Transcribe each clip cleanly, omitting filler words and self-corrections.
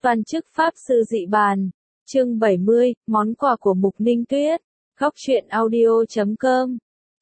Văn chức Pháp sư dị bàn. Chương 70, món quà của Mục Ninh Tuyết. Góc truyện audio.com.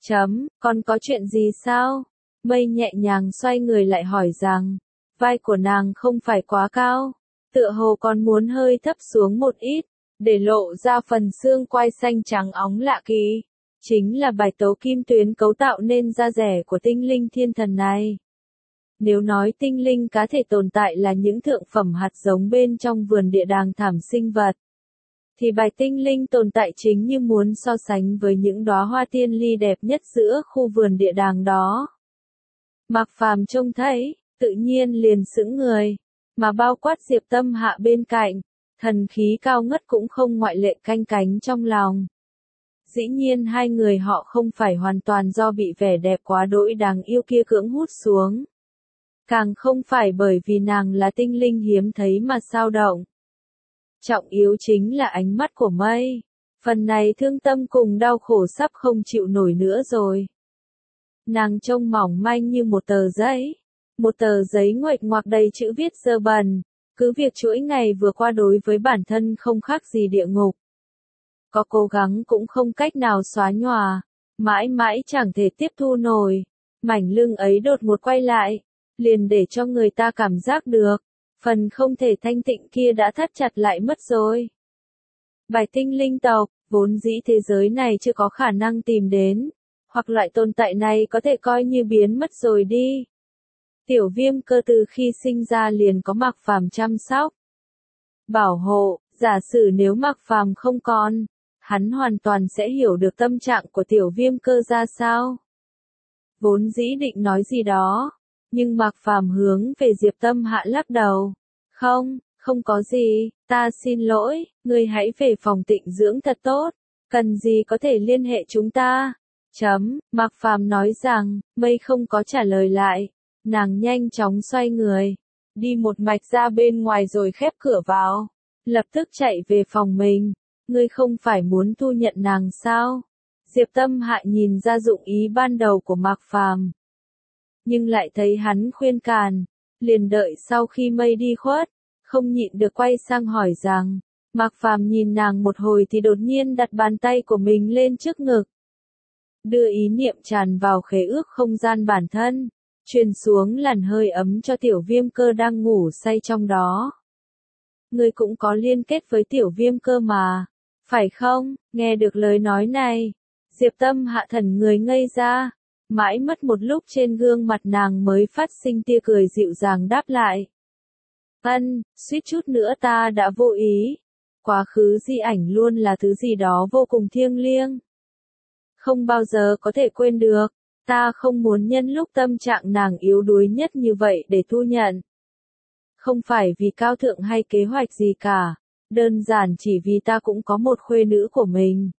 Còn có chuyện gì sao? Mây nhẹ nhàng xoay người lại hỏi rằng, vai của nàng không phải quá cao, tựa hồ còn muốn hơi thấp xuống một ít, để lộ ra phần xương quai xanh trắng óng lạ kỳ. Chính là bạch tấu kim tuyến cấu tạo nên da rẻ của tinh linh thiên thần này. Nếu nói tinh linh cá thể tồn tại là những thượng phẩm hạt giống bên trong vườn địa đàng thảm sinh vật, thì bạch tinh linh tồn tại chính như muốn so sánh với những đóa hoa tiên ly đẹp nhất giữa khu vườn địa đàng đó. Mạc Phàm trông thấy, tự nhiên liền sững người, mà bao quát Diệp Tâm Hạ bên cạnh, thần khí cao ngất cũng không ngoại lệ canh cánh trong lòng. Dĩ nhiên hai người họ không phải hoàn toàn do bị vẻ đẹp quá đỗi đáng yêu kia cưỡng hút xuống. Càng không phải bởi vì nàng là tinh linh hiếm thấy mà sao động. Trọng yếu chính là ánh mắt của Mây. Phần này thương tâm cùng đau khổ sắp không chịu nổi nữa rồi. Nàng trông mỏng manh như một tờ giấy. Một tờ giấy nguệch ngoạc đầy chữ viết dơ bẩn. Cứ việc chuỗi ngày vừa qua đối với bản thân không khác gì địa ngục. Có cố gắng cũng không cách nào xóa nhòa. Mãi mãi chẳng thể tiếp thu nổi. Mảnh lưng ấy đột ngột quay lại. Liền để cho người ta cảm giác được. Phần không thể thanh tịnh kia đã thắt chặt lại mất rồi. Bạch tinh linh tộc, vốn dĩ thế giới này chưa có khả năng tìm đến. Hoặc loại tồn tại này có thể coi như biến mất rồi đi. Tiểu Viêm Cơ từ khi sinh ra liền có Mạc Phàm chăm sóc, bảo hộ. Giả sử nếu Mạc Phàm không còn, hắn hoàn toàn sẽ hiểu được tâm trạng của Tiểu Viêm Cơ ra sao. Vốn dĩ định nói gì đó, nhưng Mạc Phàm hướng về Diệp Tâm Hạ lắc đầu. Không có gì, ta xin lỗi, ngươi hãy về phòng tịnh dưỡng thật tốt, cần gì có thể liên hệ chúng ta. Mạc Phàm nói rằng, Mây không có trả lời lại, nàng nhanh chóng xoay người, đi một mạch ra bên ngoài rồi khép cửa vào, lập tức chạy về phòng mình. Ngươi không phải muốn thu nhận nàng sao? Diệp Tâm Hạ nhìn ra dụng ý ban đầu của Mạc Phàm, nhưng lại thấy hắn khuyên can, liền đợi sau khi Mây đi khuất, không nhịn được quay sang hỏi rằng, Mạc Phàm nhìn nàng một hồi thì đột nhiên đặt bàn tay của mình lên trước ngực. Đưa ý niệm tràn vào khế ước không gian bản thân, truyền xuống làn hơi ấm cho Tiểu Viêm Cơ đang ngủ say trong đó. Ngươi cũng có liên kết với Tiểu Viêm Cơ mà, phải không? Nghe được lời nói này, Diệp Tâm Hạ thần người ngây ra. Mãi mất một lúc trên gương mặt nàng mới phát sinh tia cười dịu dàng đáp lại. Suýt chút nữa ta đã vô ý. Quá khứ di ảnh luôn là thứ gì đó vô cùng thiêng liêng. Không bao giờ có thể quên được. Ta không muốn nhân lúc tâm trạng nàng yếu đuối nhất như vậy để thu nhận. Không phải vì cao thượng hay kế hoạch gì cả. Đơn giản chỉ vì ta cũng có một khuê nữ của mình.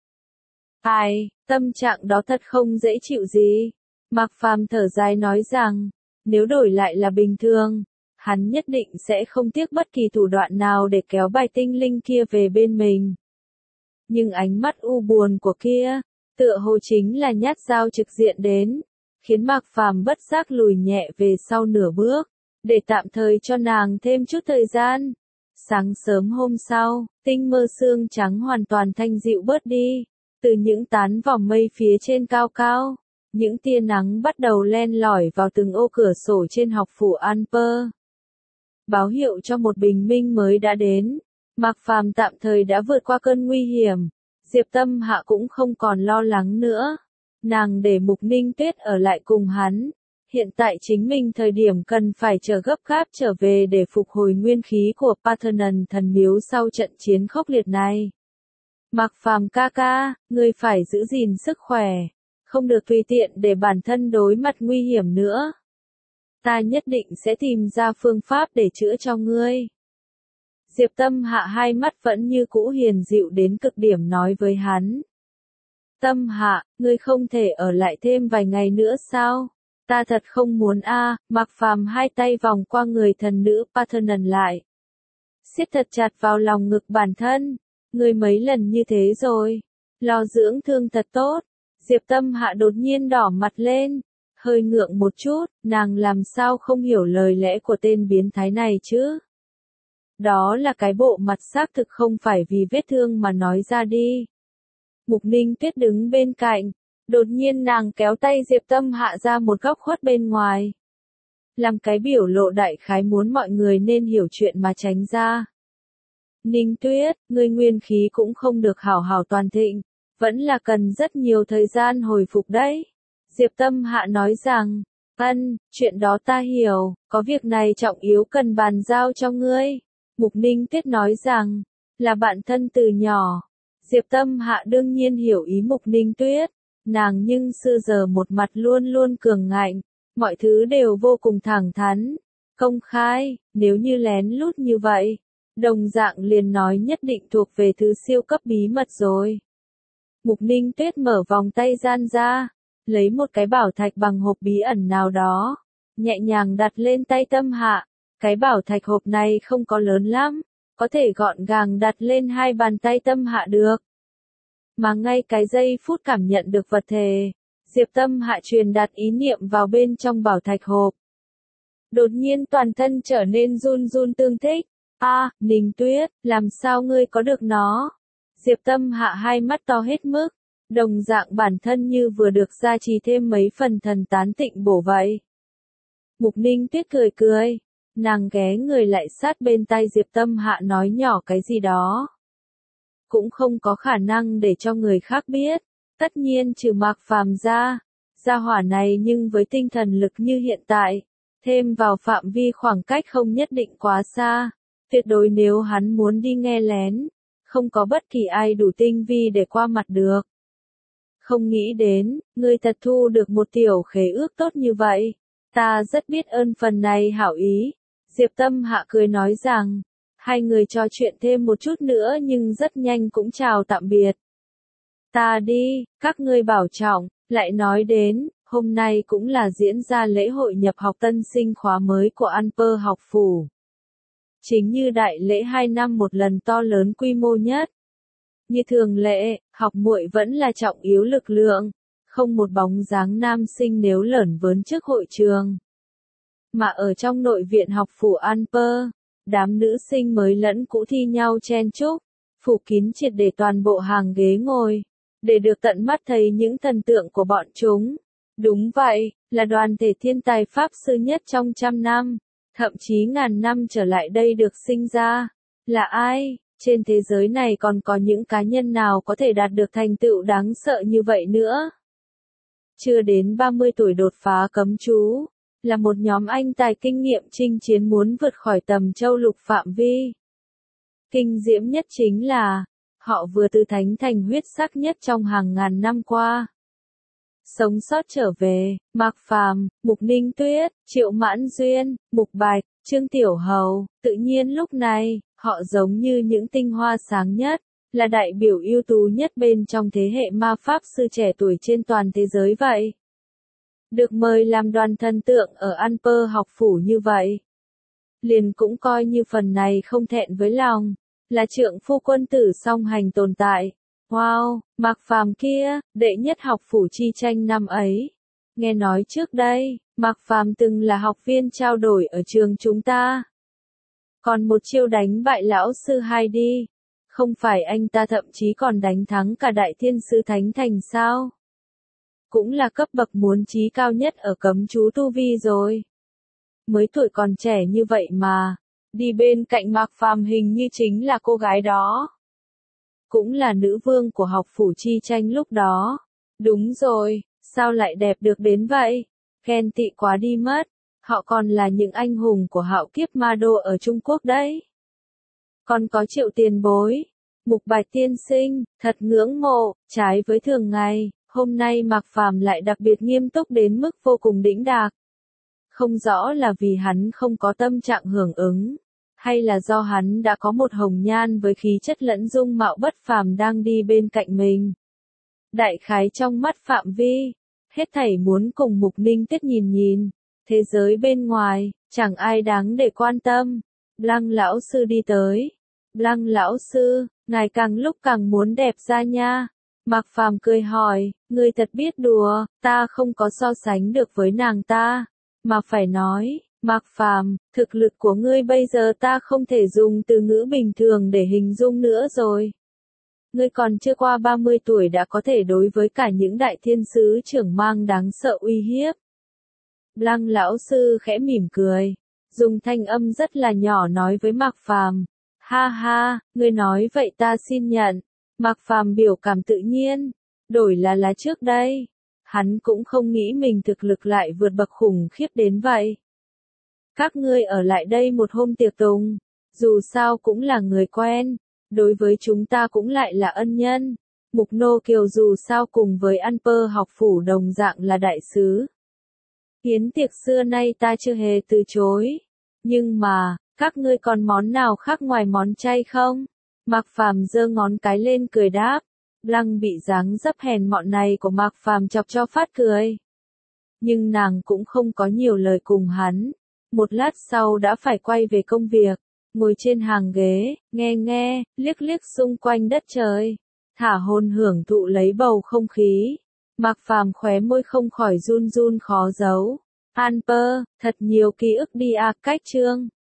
Tâm trạng đó thật không dễ chịu gì. Mạc Phàm thở dài nói rằng, nếu đổi lại là bình thường, hắn nhất định sẽ không tiếc bất kỳ thủ đoạn nào để kéo bài tinh linh kia về bên mình. Nhưng ánh mắt u buồn của kia, tựa hồ chính là nhát dao trực diện đến, khiến Mạc Phàm bất giác lùi nhẹ về sau nửa bước, để tạm thời cho nàng thêm chút thời gian. Sáng sớm hôm sau, tinh mơ sương trắng hoàn toàn thanh dịu bớt đi, từ những tán vòng mây phía trên cao cao. Những tia nắng bắt đầu len lỏi vào từng ô cửa sổ trên học phủ Anper. Báo hiệu cho một bình minh mới đã đến. Mạc Phàm tạm thời đã vượt qua cơn nguy hiểm. Diệp Tâm Hạ cũng không còn lo lắng nữa. Nàng để Mục Ninh Tuyết ở lại cùng hắn. Hiện tại chính mình thời điểm cần phải chờ gấp gáp trở về để phục hồi nguyên khí của Parthenon thần miếu sau trận chiến khốc liệt này. Mạc Phàm ca ca, ngươi phải giữ gìn sức khỏe. Không được tùy tiện để bản thân đối mặt nguy hiểm nữa. Ta nhất định sẽ tìm ra phương pháp để chữa cho ngươi. Diệp Tâm Hạ hai mắt vẫn như cũ hiền dịu đến cực điểm nói với hắn. Tâm Hạ, ngươi không thể ở lại thêm vài ngày nữa sao? Ta thật không muốn a. Mạc Phàm hai tay vòng qua người thần nữ Parthenon lại. Siết thật chặt vào lòng ngực bản thân. Ngươi mấy lần như thế rồi. Lo dưỡng thương thật tốt. Diệp Tâm Hạ đột nhiên đỏ mặt lên, hơi ngượng một chút, nàng làm sao không hiểu lời lẽ của tên biến thái này chứ? Đó là cái bộ mặt xác thực không phải vì vết thương mà nói ra đi. Mục Ninh Tuyết đứng bên cạnh, đột nhiên nàng kéo tay Diệp Tâm Hạ ra một góc khuất bên ngoài. Làm cái biểu lộ đại khái muốn mọi người nên hiểu chuyện mà tránh ra. Ninh Tuyết, ngươi nguyên khí cũng không được hảo hảo toàn thịnh, vẫn là cần rất nhiều thời gian hồi phục đấy. Diệp Tâm Hạ nói rằng, chuyện đó ta hiểu, có việc này trọng yếu cần bàn giao cho ngươi. Mục Ninh Tuyết nói rằng, là bạn thân từ nhỏ. Diệp Tâm Hạ đương nhiên hiểu ý Mục Ninh Tuyết, nàng nhưng xưa giờ một mặt luôn luôn cường ngạnh, mọi thứ đều vô cùng thẳng thắn, công khai, nếu như lén lút như vậy, đồng dạng liền nói nhất định thuộc về thứ siêu cấp bí mật rồi. Mục Ninh Tuyết mở vòng tay gian ra, lấy một cái bảo thạch bằng hộp bí ẩn nào đó, nhẹ nhàng đặt lên tay Tâm Hạ. Cái bảo thạch hộp này không có lớn lắm, có thể gọn gàng đặt lên hai bàn tay Tâm Hạ được. Mà ngay cái giây phút cảm nhận được vật thể, Diệp Tâm Hạ truyền đạt ý niệm vào bên trong bảo thạch hộp. Đột nhiên toàn thân trở nên run run tương thích. Ninh Tuyết, làm sao ngươi có được nó? Diệp Tâm Hạ hai mắt to hết mức, đồng dạng bản thân như vừa được gia trì thêm mấy phần thần tán tịnh bổ vậy. Mục Ninh Tuyết cười cười, nàng ghé người lại sát bên tai Diệp Tâm Hạ nói nhỏ cái gì đó. Cũng không có khả năng để cho người khác biết, tất nhiên trừ Mạc Phàm ra, gia hỏa này nhưng với tinh thần lực như hiện tại, thêm vào phạm vi khoảng cách không nhất định quá xa, tuyệt đối nếu hắn muốn đi nghe lén, không có bất kỳ ai đủ tinh vi để qua mặt được. Không nghĩ đến, ngươi thật thu được một tiểu khế ước tốt như vậy, ta rất biết ơn phần này hảo ý. Diệp Tâm Hạ cười nói rằng, hai người trò chuyện thêm một chút nữa nhưng rất nhanh cũng chào tạm biệt. Ta đi, các ngươi bảo trọng, lại nói đến, hôm nay cũng là diễn ra lễ hội nhập học tân sinh khóa mới của Anper học phủ. Chính như đại lễ 2 năm một lần to lớn quy mô nhất. Như thường lệ, học muội vẫn là trọng yếu lực lượng, không một bóng dáng nam sinh nếu lởn vớn trước hội trường. Mà ở trong nội viện học phủ Anper, đám nữ sinh mới lẫn cũ thi nhau chen chúc, phủ kín triệt để toàn bộ hàng ghế ngồi, để được tận mắt thấy những thần tượng của bọn chúng. Đúng vậy, là đoàn thể thiên tài Pháp sư nhất trong 100 năm, thậm chí ngàn năm trở lại đây được sinh ra. Là ai? Trên thế giới này còn có những cá nhân nào có thể đạt được thành tựu đáng sợ như vậy nữa? Chưa đến 30 tuổi đột phá cấm chú, là một nhóm anh tài kinh nghiệm chinh chiến muốn vượt khỏi tầm châu lục phạm vi. Kinh diễm nhất chính là, họ vừa từ thánh thành huyết sắc nhất trong hàng ngàn năm qua. Sống sót trở về, Mạc Phàm, Mục Ninh Tuyết, Triệu Mãn Duyên, Mục Bạch, Trương Tiểu Hầu, tự nhiên lúc này, họ giống như những tinh hoa sáng nhất, là đại biểu ưu tú nhất bên trong thế hệ ma pháp sư trẻ tuổi trên toàn thế giới vậy. Được mời làm đoàn thần tượng ở Anper học phủ như vậy. Liền cũng coi như phần này không thẹn với lòng, là trượng phu quân tử song hành tồn tại. Wow, Mạc Phàm kia, đệ nhất học phủ chi tranh năm ấy. Nghe nói trước đây, Mạc Phàm từng là học viên trao đổi ở trường chúng ta. Còn một chiêu đánh bại lão sư hai đi. Không phải anh ta thậm chí còn đánh thắng cả đại thiên sư thánh thành sao? Cũng là cấp bậc muốn chí cao nhất ở cấm chú tu vi rồi. Mới tuổi còn trẻ như vậy mà, đi bên cạnh Mạc Phàm hình như chính là cô gái đó. Cũng là nữ vương của học phủ chi tranh lúc đó. Đúng rồi, sao lại đẹp được đến vậy? Ghen tị quá đi mất. Họ còn là những anh hùng của hạo kiếp ma đô ở Trung Quốc đấy. Còn có Triệu tiền bối, Mục Bạch tiên sinh, thật ngưỡng mộ, trái với thường ngày, hôm nay Mạc Phàm lại đặc biệt nghiêm túc đến mức vô cùng đĩnh đạc. Không rõ là vì hắn không có tâm trạng hưởng ứng, hay là do hắn đã có một hồng nhan với khí chất lẫn dung mạo bất phàm đang đi bên cạnh mình. Đại khái trong mắt Phạm Vi, hết thảy muốn cùng Mục Ninh Tuyết nhìn nhìn, thế giới bên ngoài, chẳng ai đáng để quan tâm. Lăng lão sư đi tới. Lăng lão sư, ngài càng lúc càng muốn đẹp ra nha. Mạc Phàm cười hỏi, ngươi thật biết đùa, ta không có so sánh được với nàng ta, mà phải nói, Mạc Phàm, thực lực của ngươi bây giờ ta không thể dùng từ ngữ bình thường để hình dung nữa rồi. Ngươi còn chưa qua 30 tuổi đã có thể đối với cả những đại thiên sứ trưởng mang đáng sợ uy hiếp. Lăng lão sư khẽ mỉm cười, dùng thanh âm rất là nhỏ nói với Mạc Phàm, ha ha, ngươi nói vậy ta xin nhận. Mạc Phàm biểu cảm tự nhiên, đổi là trước đây. Hắn cũng không nghĩ mình thực lực lại vượt bậc khủng khiếp đến vậy. Các ngươi ở lại đây một hôm tiệc tùng, dù sao cũng là người quen, đối với chúng ta cũng lại là ân nhân. Mục Nô Kiều dù sao cùng với An Pơ học phủ đồng dạng là đại sứ. Hiến tiệc xưa nay ta chưa hề từ chối. Nhưng mà, các ngươi còn món nào khác ngoài món chay không? Mạc Phàm giơ ngón cái lên cười đáp. Lăng bị dáng dấp hèn mọn này của Mạc Phàm chọc cho phát cười. Nhưng nàng cũng không có nhiều lời cùng hắn. Một lát sau đã phải quay về công việc, ngồi trên hàng ghế, nghe, liếc liếc xung quanh đất trời, thả hồn hưởng thụ lấy bầu không khí. Mạc Phàm khóe môi không khỏi run run khó giấu. An Pơ, thật nhiều ký ức đi à, cách chương.